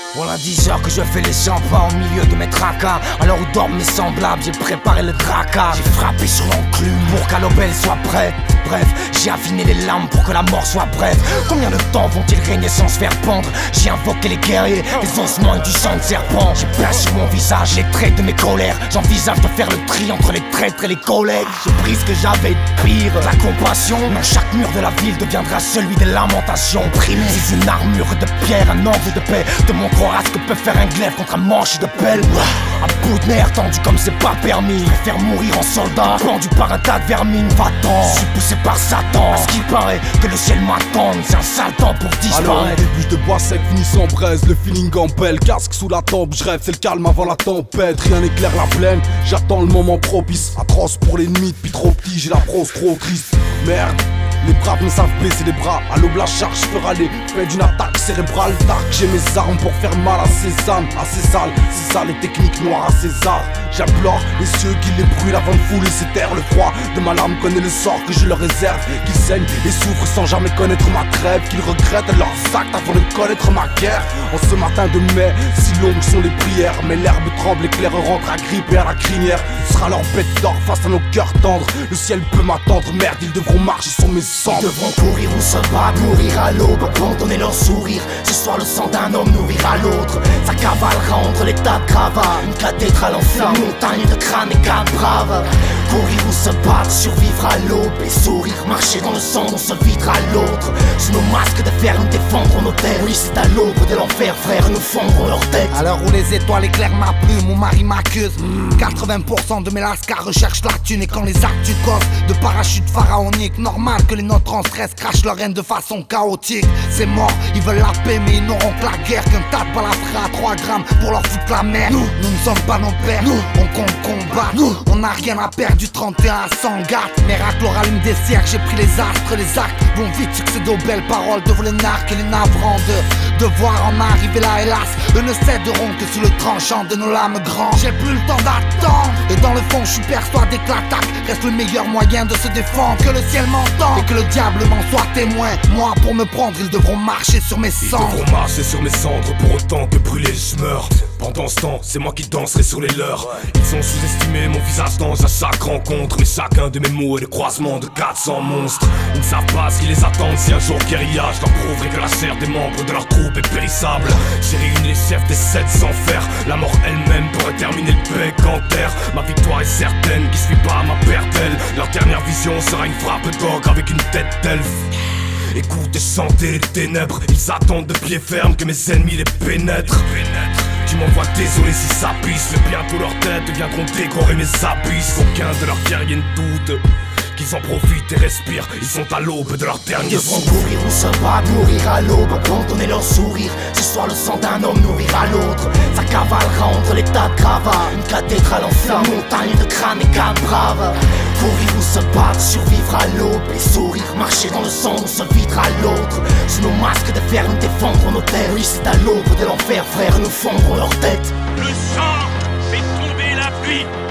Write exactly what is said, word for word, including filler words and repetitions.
Voilà dix heures que je fais les cent pas au milieu de mes tracas. À l'heure où dorment mes semblables, j'ai préparé le tracas. J'ai frappé sur l'enclume pour qu'à l'aubelle soit prête. Bref, j'ai affiné les lames pour que la mort soit brève. Combien de temps vont-ils régner sans se faire pendre? J'ai invoqué les guerriers, les ossements et du sang de serpent. J'ai peint sur mon visage les traits de mes colères. J'envisage de faire le tri entre les traîtres et les collègues. J'ai pris ce que j'avais de pire, la compassion. Mais chaque mur de la ville deviendra celui des lamentations. Primé sous une armure de pierre, un angle de paix. De mon corps à ce que peut faire un glaive contre un manche de pelle. À bout de nerfs tendu comme c'est pas permis. Je préfère mourir en soldat, pendu par un tas de vermine. Va-t'en, je suis poussé par Satan. À ce qui paraît que le ciel m'attend, c'est un sale temps pour disparaître. Alors, début de bois sec, fini sans braise, le feeling en belle. Casque sous la tempe, je rêve, c'est le calme avant la tempête. Rien n'éclaire la plaine, j'attends le moment propice. Atroce pour l'ennemi, depuis trop petit, j'ai la prose trop triste. Merde, les braves ne savent baisser les bras. À l'aube la charge fera l'effet d'une attaque cérébrale. Dark, j'ai mes armes pour faire mal à ces âmes, à ces salles, c'est ça les techniques noires à César. J'implore les cieux qui les brûlent avant de fouler ces terres. Le froid de ma lame connaît le sort que je leur réserve. Qu'ils saignent et souffrent sans jamais connaître ma trêve. Qu'ils regrettent leurs actes avant de connaître ma guerre. En ce matin de mai, si longues sont les prières, mais l'herbe tremble, l'éclair rentre agrippé à la crinière. Ce sera leur bête d'or face à nos cœurs tendres. Le ciel peut m'attendre, merde, ils devront marcher sur mes cendres. Ils devront courir ou se battre, mourir à l'aube, abandonner leur sourire. Ce soir le sang d'un homme nourrira l'autre. Ça cavalera entre les tas de gravats. Une cathédrale en flammes, montagne de crâne et quatre braves. Courir ou se battre, survivre à l'aube et sourire. Marcher dans le sang, on se videra l'autre. Sous nos masques de fer, nous défendrons nos terres. Oui, c'est à l'aube de l'enfer, frère, nous fondrons leur tête. À l'heure où les étoiles éclairent ma plume, mon mari m'accuse. quatre-vingts pour cent de mes lascars recherchent la thune. Et quand les actes du coffre de parachute pharaonique, normal que les nôtres en stress crachent leur haine de façon chaotique. C'est mort, ils veulent la paix mais ils n'auront que la guerre. Qu'un tas de balafres à trois grammes pour leur foutre la merde. Nous, nous ne sommes pas nos pères, nous, on compte combattre. Nous, on n'a rien à perdre du trente et un à cent gâte. Miracle au rallume des siècles, j'ai pris les astres, les actes vont vite succéder aux belles paroles de les narcs et les navrants de, de voir en arriver là hélas. Eux ne céderont que sous le tranchant de nos lames grandes. J'ai plus le temps d'attendre et dans le fond je suis persuadé que l'attaque reste le meilleur moyen de se défendre. Que le ciel m'entende et que le diable m'en soit témoin. Moi pour me prendre ils devront marcher sur mes cendres. Ils devront marcher sur mes cendres pour autant que brûler je meurs. Pendant ce temps c'est moi qui danserai sur les leurs. Ils ont sous-estimé mon visage d'ange à chaque rencontre. Mais chacun de mes mots est le croisement de quatre cents monstres. Ils ne savent pas ce qui les attend si un jour guérilla. Je leur prouverai que la chair des membres de leur troupe est périssable. J'ai réuni les chefs des sept sans faire. La mort elle-même pourrait terminer le bec en terre. Ma victoire est certaine, qui suit pas ma perte d'elle. Leur dernière vision sera une frappe d'ogre avec une tête d'elfe. Écoutez chanter les ténèbres, ils attendent de pied ferme que mes ennemis les pénètrent. Tu m'envoies désolé si ça pisse, mais bientôt leurs têtes viendront décorer mes abysses. Aucun de leurs guerriers ne doute qu'ils en profitent et respirent, ils sont à l'aube de leur dernier Ils devront courir ou se battre, mourir à l'aube, abandonner leur sourire. Ce soir le sang d'un homme nourrira l'autre. Ça cavalera entre les tas de gravats. Une cathédrale en flammes, montagne de crâne et quatre braves. Courir ou se battre, survivre à l'aube et sourire. Marcher dans le sang, on se videra l'autre. Sous nos masques de fer, nous défendrons nos terres. Oui, c'est à l'aube de l'enfer, frère, nous fondrons leur tête. Le sang fait tomber la pluie.